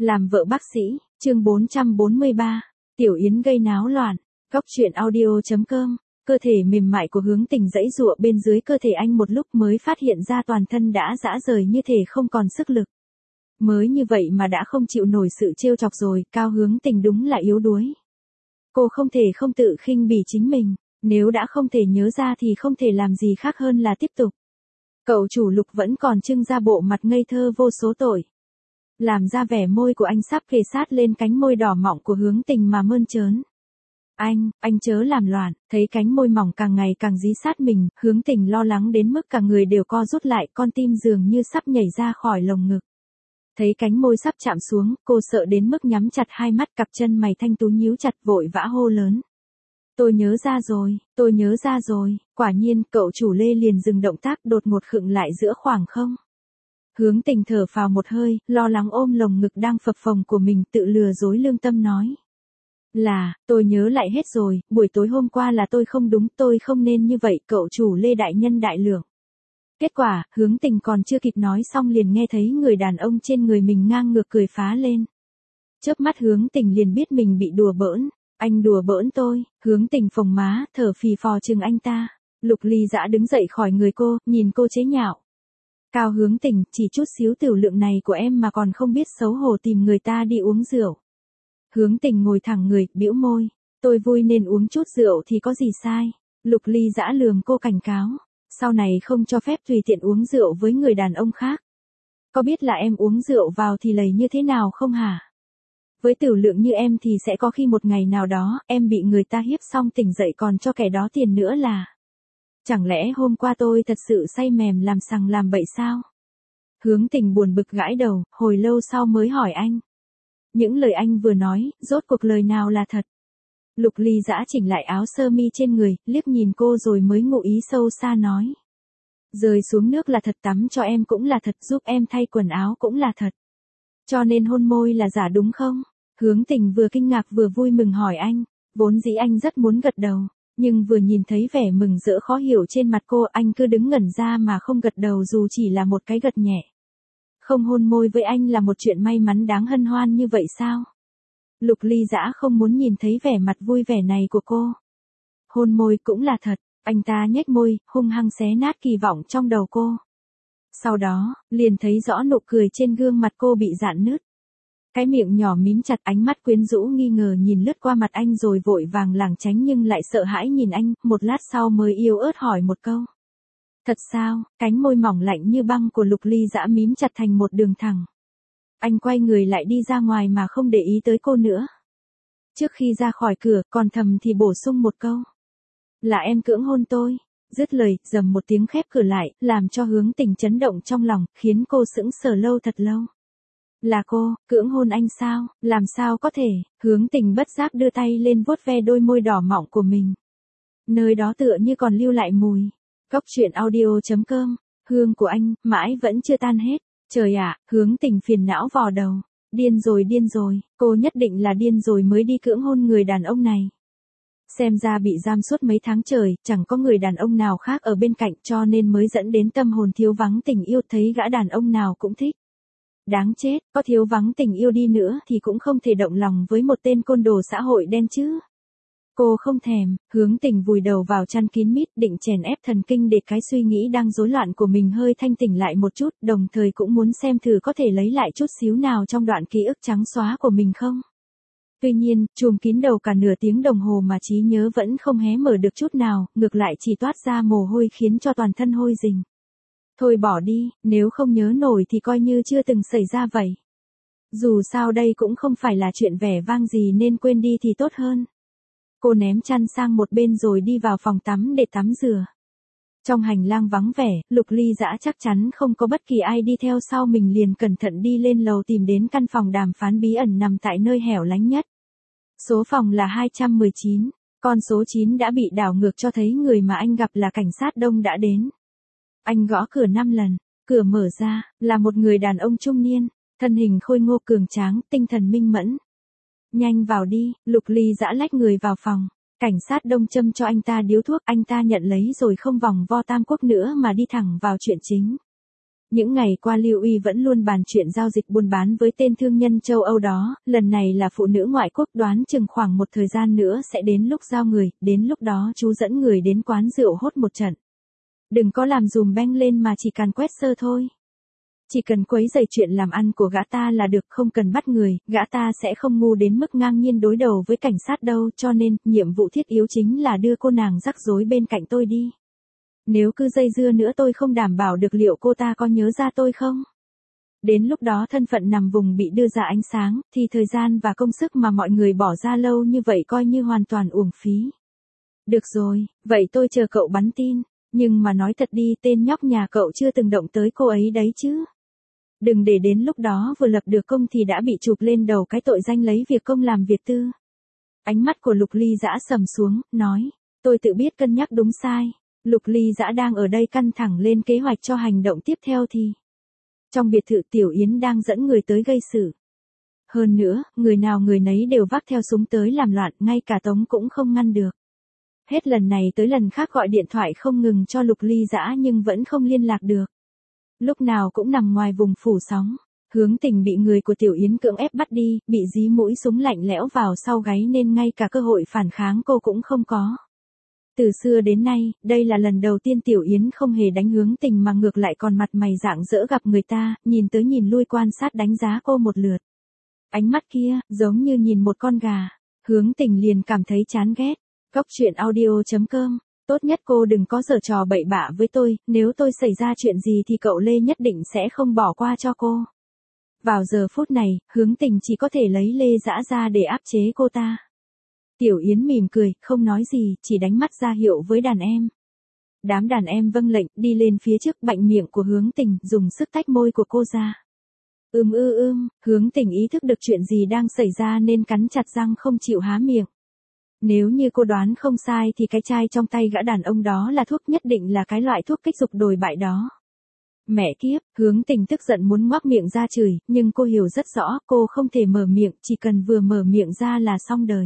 Làm vợ bác sĩ, chương 443, Tiểu Yến gây náo loạn, góc truyện audio.com, cơ thể mềm mại của Hướng Tình giãy giụa bên dưới cơ thể anh một lúc mới phát hiện ra toàn thân đã rã rời như thể không còn sức lực. Mới như vậy mà đã không chịu nổi sự trêu chọc rồi, Cao Hướng Tình đúng là yếu đuối. Cô không thể không tự khinh bỉ chính mình, nếu đã không thể nhớ ra thì không thể làm gì khác hơn là tiếp tục. Cậu chủ Lục vẫn còn trưng ra bộ mặt ngây thơ vô số tội. Làm ra vẻ môi của anh sắp kề sát lên cánh môi đỏ mọng của Hướng Tình mà mơn trớn. Anh chớ làm loạn, thấy cánh môi mỏng càng ngày càng dí sát mình, Hướng Tình lo lắng đến mức cả người đều co rút lại, con tim dường như sắp nhảy ra khỏi lồng ngực. Thấy cánh môi sắp chạm xuống, cô sợ đến mức nhắm chặt hai mắt, cặp chân mày thanh tú nhíu chặt, vội vã hô lớn. Tôi nhớ ra rồi, quả nhiên, cậu chủ Lê liền dừng động tác, đột ngột khựng lại giữa khoảng không. Hướng Tình thở phào một hơi, lo lắng ôm lồng ngực đang phập phồng của mình, tự lừa dối lương tâm nói. Tôi nhớ lại hết rồi, buổi tối hôm qua là tôi không đúng, tôi không nên như vậy, cậu chủ Lê đại nhân đại lượng. Kết quả, Hướng Tình còn chưa kịp nói xong liền nghe thấy người đàn ông trên người mình ngang ngược cười phá lên. Chớp mắt Hướng Tình liền biết mình bị đùa bỡn. Anh đùa bỡn tôi, Hướng Tình phồng má, thở phì phò chừng anh ta. Lục Ly Dã đứng dậy khỏi người cô, nhìn cô chế nhạo. Cao Hướng Tình, chỉ chút xíu tiểu lượng này của em mà còn không biết xấu hổ tìm người ta đi uống rượu. Hướng Tình ngồi thẳng người, bĩu môi. Tôi vui nên uống chút rượu thì có gì sai. Lục Ly Dã lườm cô cảnh cáo. Sau này không cho phép tùy tiện uống rượu với người đàn ông khác. Có biết là em uống rượu vào thì lầy như thế nào không hả? Với tiểu lượng như em thì sẽ có khi một ngày nào đó, em bị người ta hiếp xong tỉnh dậy còn cho kẻ đó tiền nữa là. Chẳng lẽ hôm qua tôi thật sự say mềm làm sằng làm bậy sao? Hướng Tình buồn bực gãi đầu, hồi lâu sau mới hỏi anh. Những lời anh vừa nói, rốt cuộc lời nào là thật? Lục Ly Dã chỉnh lại áo sơ mi trên người, liếc nhìn cô rồi mới ngụ ý sâu xa nói. Rơi xuống nước là thật, tắm cho em cũng là thật, giúp em thay quần áo cũng là thật. Cho nên hôn môi là giả đúng không? Hướng Tình vừa kinh ngạc vừa vui mừng hỏi anh, vốn dĩ anh rất muốn gật đầu, nhưng vừa nhìn thấy vẻ mừng rỡ khó hiểu trên mặt cô, anh cứ đứng ngẩn ra mà không gật đầu dù chỉ là một cái gật nhẹ. Không hôn môi với anh là một chuyện may mắn đáng hân hoan như vậy sao? Lục Ly Dã không muốn nhìn thấy vẻ mặt vui vẻ này của cô. Hôn môi cũng là thật, anh ta nhếch môi, hung hăng xé nát kỳ vọng trong đầu cô. Sau đó, liền thấy rõ nụ cười trên gương mặt cô bị rạn nứt. Cái miệng nhỏ mím chặt, ánh mắt quyến rũ nghi ngờ nhìn lướt qua mặt anh rồi vội vàng lảng tránh nhưng lại sợ hãi nhìn anh, một lát sau mới yếu ớt hỏi một câu. Thật sao? Cánh môi mỏng lạnh như băng của Lục Ly Dã mím chặt thành một đường thẳng. Anh quay người lại đi ra ngoài mà không để ý tới cô nữa. Trước khi ra khỏi cửa, còn thầm thì bổ sung một câu. Là em cưỡng hôn tôi. Dứt lời, rầm một tiếng khép cửa lại, làm cho Hướng Tình chấn động trong lòng, khiến cô sững sờ lâu thật lâu. Là cô, cưỡng hôn anh sao, làm sao có thể? Hướng Tình bất giác đưa tay lên vuốt ve đôi môi đỏ mọng của mình. Nơi đó tựa như còn lưu lại mùi. Góc truyện audio.com, hương của anh, mãi vẫn chưa tan hết. Trời ạ, Hướng Tình phiền não vò đầu. Điên rồi, cô nhất định là điên rồi mới đi cưỡng hôn người đàn ông này. Xem ra bị giam suốt mấy tháng trời, chẳng có người đàn ông nào khác ở bên cạnh cho nên mới dẫn đến tâm hồn thiếu vắng tình yêu, thấy gã đàn ông nào cũng thích. Đáng chết, có thiếu vắng tình yêu đi nữa thì cũng không thể động lòng với một tên côn đồ xã hội đen chứ. Cô không thèm, Hướng Tình vùi đầu vào chăn kín mít định chèn ép thần kinh để cái suy nghĩ đang rối loạn của mình hơi thanh tỉnh lại một chút, đồng thời cũng muốn xem thử có thể lấy lại chút xíu nào trong đoạn ký ức trắng xóa của mình không. Tuy nhiên, trùm kín đầu cả nửa tiếng đồng hồ mà trí nhớ vẫn không hé mở được chút nào, ngược lại chỉ toát ra mồ hôi khiến cho toàn thân hôi rình. Thôi bỏ đi, nếu không nhớ nổi thì coi như chưa từng xảy ra vậy. Dù sao đây cũng không phải là chuyện vẻ vang gì nên quên đi thì tốt hơn. Cô ném chăn sang một bên rồi đi vào phòng tắm để tắm rửa. Trong hành lang vắng vẻ, Lục Ly Dã chắc chắn không có bất kỳ ai đi theo sau mình liền cẩn thận đi lên lầu tìm đến căn phòng đàm phán bí ẩn nằm tại nơi hẻo lánh nhất. Số phòng là 219, con số 9 đã bị đảo ngược cho thấy người mà anh gặp là cảnh sát Đông đã đến. Anh gõ cửa 5 lần, cửa mở ra, là một người đàn ông trung niên, thân hình khôi ngô cường tráng, tinh thần minh mẫn. Nhanh vào đi, Lục Ly Dã lách người vào phòng, cảnh sát Đông châm cho anh ta điếu thuốc, anh ta nhận lấy rồi không vòng vo tam quốc nữa mà đi thẳng vào chuyện chính. Những ngày qua Lưu Uy vẫn luôn bàn chuyện giao dịch buôn bán với tên thương nhân châu Âu đó, lần này là phụ nữ ngoại quốc, đoán chừng khoảng một thời gian nữa sẽ đến lúc giao người, đến lúc đó chú dẫn người đến quán rượu hốt một trận. Đừng có làm dùm beng lên mà chỉ càn quét sơ thôi. Chỉ cần quấy rầy chuyện làm ăn của gã ta là được, không cần bắt người, gã ta sẽ không ngu đến mức ngang nhiên đối đầu với cảnh sát đâu, cho nên, nhiệm vụ thiết yếu chính là đưa cô nàng rắc rối bên cạnh tôi đi. Nếu cứ dây dưa nữa tôi không đảm bảo được liệu cô ta có nhớ ra tôi không. Đến lúc đó thân phận nằm vùng bị đưa ra ánh sáng, thì thời gian và công sức mà mọi người bỏ ra lâu như vậy coi như hoàn toàn uổng phí. Được rồi, vậy tôi chờ cậu bắn tin, nhưng mà nói thật đi, tên nhóc nhà cậu chưa từng động tới cô ấy đấy chứ. Đừng để đến lúc đó vừa lập được công thì đã bị chụp lên đầu cái tội danh lấy việc công làm việc tư. Ánh mắt của Lục Ly Dã sầm xuống, nói, tôi tự biết cân nhắc đúng sai. Lục Ly Dã đang ở đây căng thẳng lên kế hoạch cho hành động tiếp theo thì. Trong biệt thự Tiểu Yến đang dẫn người tới gây sự. Hơn nữa, người nào người nấy đều vác theo súng tới làm loạn, ngay cả Tống cũng không ngăn được. Hết lần này tới lần khác gọi điện thoại không ngừng cho Lục Ly Dã nhưng vẫn không liên lạc được. Lúc nào cũng nằm ngoài vùng phủ sóng. Hướng Tình bị người của Tiểu Yến cưỡng ép bắt đi, bị dí mũi súng lạnh lẽo vào sau gáy nên ngay cả cơ hội phản kháng cô cũng không có. Từ xưa đến nay, đây là lần đầu tiên Tiểu Yến không hề đánh Hướng Tình mà ngược lại còn mặt mày rạng rỡ gặp người ta, nhìn tới nhìn lui quan sát đánh giá cô một lượt. Ánh mắt kia, giống như nhìn một con gà. Hướng Tình liền cảm thấy chán ghét. Cóc truyện audio.com. Tốt nhất cô đừng có giở trò bậy bạ với tôi, nếu tôi xảy ra chuyện gì thì cậu Lê nhất định sẽ không bỏ qua cho cô. Vào giờ phút này, Hướng Tình chỉ có thể lấy Lê Dã ra để áp chế cô ta. Tiểu Yến mỉm cười, không nói gì, chỉ đánh mắt ra hiệu với đàn em. Đám đàn em vâng lệnh, đi lên phía trước, bạnh miệng của Hướng Tình, dùng sức tách môi của cô ra. Hướng Tình ý thức được chuyện gì đang xảy ra nên cắn chặt răng không chịu há miệng. Nếu như cô đoán không sai thì cái chai trong tay gã đàn ông đó là thuốc, nhất định là cái loại thuốc kích dục đồi bại đó. Mẹ kiếp, Hướng Tình tức giận muốn ngoác miệng ra chửi, nhưng cô hiểu rất rõ, cô không thể mở miệng, chỉ cần vừa mở miệng ra là xong đời.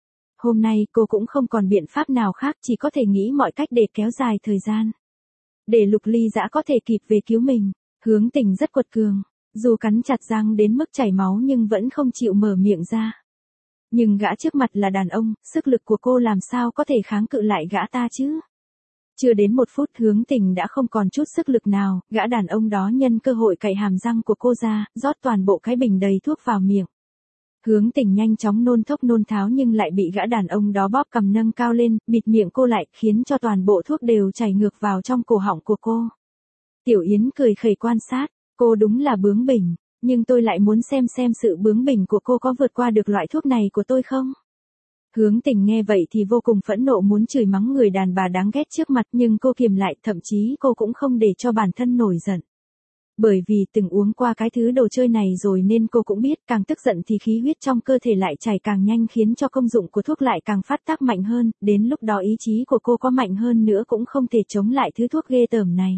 Hôm nay cô cũng không còn biện pháp nào khác, chỉ có thể nghĩ mọi cách để kéo dài thời gian. Để Lục Ly Dã có thể kịp về cứu mình. Hướng Tình rất quật cường, dù cắn chặt răng đến mức chảy máu nhưng vẫn không chịu mở miệng ra. Nhưng gã trước mặt là đàn ông, sức lực của cô làm sao có thể kháng cự lại gã ta chứ? Chưa đến 1 phút Hướng Tình đã không còn chút sức lực nào, gã đàn ông đó nhân cơ hội cạy hàm răng của cô ra, rót toàn bộ cái bình đầy thuốc vào miệng. Hướng Tình nhanh chóng nôn thốc nôn tháo nhưng lại bị gã đàn ông đó bóp cầm nâng cao lên, bịt miệng cô lại, khiến cho toàn bộ thuốc đều chảy ngược vào trong cổ họng của cô. Tiểu Yến cười khẩy quan sát, cô đúng là bướng bỉnh, nhưng tôi lại muốn xem sự bướng bỉnh của cô có vượt qua được loại thuốc này của tôi không? Hướng Tình nghe vậy thì vô cùng phẫn nộ muốn chửi mắng người đàn bà đáng ghét trước mặt, nhưng cô kiềm lại, thậm chí cô cũng không để cho bản thân nổi giận. Bởi vì từng uống qua cái thứ đồ chơi này rồi nên cô cũng biết, càng tức giận thì khí huyết trong cơ thể lại chảy càng nhanh, khiến cho công dụng của thuốc lại càng phát tác mạnh hơn, đến lúc đó ý chí của cô có mạnh hơn nữa cũng không thể chống lại thứ thuốc ghê tởm này.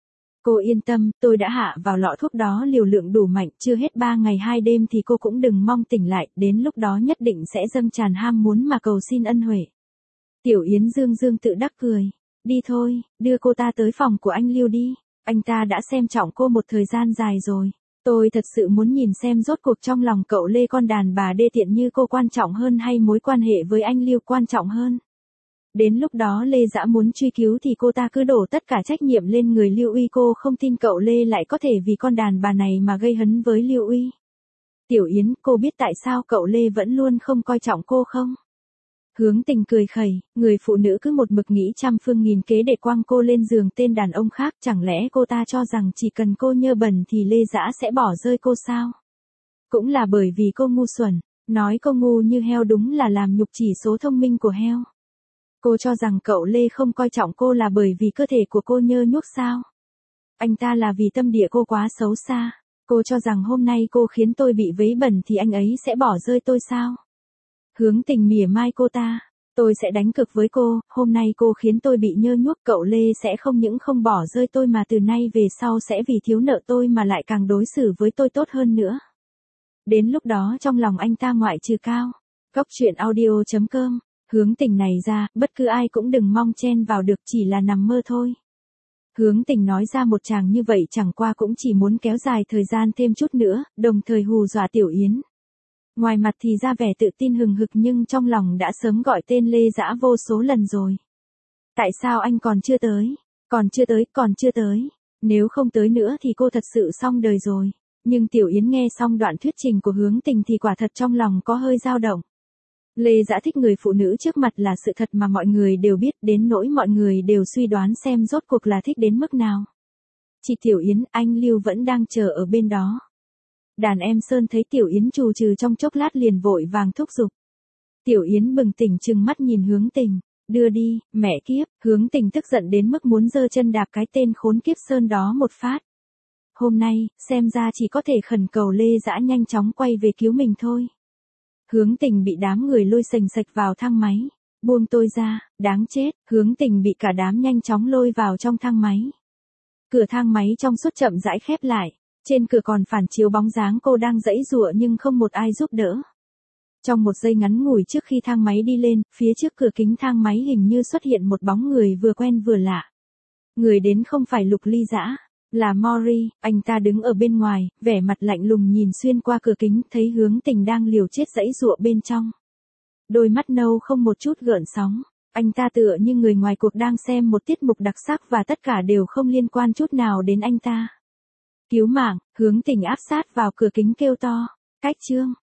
Cô yên tâm, tôi đã hạ vào lọ thuốc đó liều lượng đủ mạnh, chưa hết 3 ngày 2 đêm thì cô cũng đừng mong tỉnh lại, đến lúc đó nhất định sẽ dâng tràn ham muốn mà cầu xin ân huệ. Tiểu Yến dương tự đắc cười, đi thôi, đưa cô ta tới phòng của anh Lưu đi, anh ta đã xem trọng cô một thời gian dài rồi. Tôi thật sự muốn nhìn xem rốt cuộc trong lòng cậu Lê con đàn bà đê tiện như cô quan trọng hơn hay mối quan hệ với anh Lưu quan trọng hơn. Đến lúc đó Lê Dã muốn truy cứu thì cô ta cứ đổ tất cả trách nhiệm lên người Lưu Uy, cô không tin cậu Lê lại có thể vì con đàn bà này mà gây hấn với Lưu Uy. Tiểu Yến, cô biết tại sao cậu Lê vẫn luôn không coi trọng cô không? Hướng Tình cười khẩy, người phụ nữ cứ một mực nghĩ trăm phương nghìn kế để quăng cô lên giường tên đàn ông khác, chẳng lẽ cô ta cho rằng chỉ cần cô nhơ bẩn thì Lê Dã sẽ bỏ rơi cô sao? Cũng là bởi vì cô ngu xuẩn, nói cô ngu như heo đúng là làm nhục chỉ số thông minh của heo. Cô cho rằng cậu Lê không coi trọng cô là bởi vì cơ thể của cô nhơ nhuốc sao? Anh ta là vì tâm địa cô quá xấu xa. Cô cho rằng hôm nay cô khiến tôi bị vấy bẩn thì anh ấy sẽ bỏ rơi tôi sao? Hướng Tình mỉa mai cô ta. Tôi sẽ đánh cực với cô, hôm nay cô khiến tôi bị nhơ nhuốc, cậu Lê sẽ không những không bỏ rơi tôi mà từ nay về sau sẽ vì thiếu nợ tôi mà lại càng đối xử với tôi tốt hơn nữa. Đến lúc đó trong lòng anh ta ngoại trừ cao. Cóc truyện audio.com. Hướng Tình này ra, bất cứ ai cũng đừng mong chen vào được, chỉ là nằm mơ thôi. Hướng Tình nói ra một chàng như vậy chẳng qua cũng chỉ muốn kéo dài thời gian thêm chút nữa, đồng thời hù dọa Tiểu Yến. Ngoài mặt thì ra vẻ tự tin hừng hực nhưng trong lòng đã sớm gọi tên Lê Dã vô số lần rồi. Tại sao anh còn chưa tới? Còn chưa tới, còn chưa tới. Nếu không tới nữa thì cô thật sự xong đời rồi. Nhưng Tiểu Yến nghe xong đoạn thuyết trình của Hướng Tình thì quả thật trong lòng có hơi dao động. Lê Dã thích người phụ nữ trước mặt là sự thật mà mọi người đều biết, đến nỗi mọi người đều suy đoán xem rốt cuộc là thích đến mức nào. Chị Tiểu Yến, anh Lưu vẫn đang chờ ở bên đó. Đàn em Sơn thấy Tiểu Yến trù trừ trong chốc lát liền vội vàng thúc giục. Tiểu Yến bừng tỉnh trừng mắt nhìn Hướng Tình. Đưa đi, mẹ kiếp, Hướng Tình tức giận đến mức muốn giơ chân đạp cái tên khốn kiếp Sơn đó một phát. Hôm nay, xem ra chỉ có thể khẩn cầu Lê Dã nhanh chóng quay về cứu mình thôi. Hướng Tình bị đám người lôi sành sạch vào thang máy. Buông tôi ra, đáng chết, Hướng Tình bị cả đám nhanh chóng lôi vào trong thang máy. Cửa thang máy trong suốt chậm rãi khép lại. Trên cửa còn phản chiếu bóng dáng cô đang giãy giụa nhưng không một ai giúp đỡ. Trong một giây ngắn ngủi trước khi thang máy đi lên, phía trước cửa kính thang máy hình như xuất hiện một bóng người vừa quen vừa lạ. Người đến không phải Lục Ly Dã, là Mori, anh ta đứng ở bên ngoài, vẻ mặt lạnh lùng nhìn xuyên qua cửa kính, thấy Hướng Tình đang liều chết giãy giụa bên trong. Đôi mắt nâu không một chút gợn sóng, anh ta tựa như người ngoài cuộc đang xem một tiết mục đặc sắc và tất cả đều không liên quan chút nào đến anh ta. Cứu mạng, Hướng Tình áp sát vào cửa kính kêu to, cách Trương.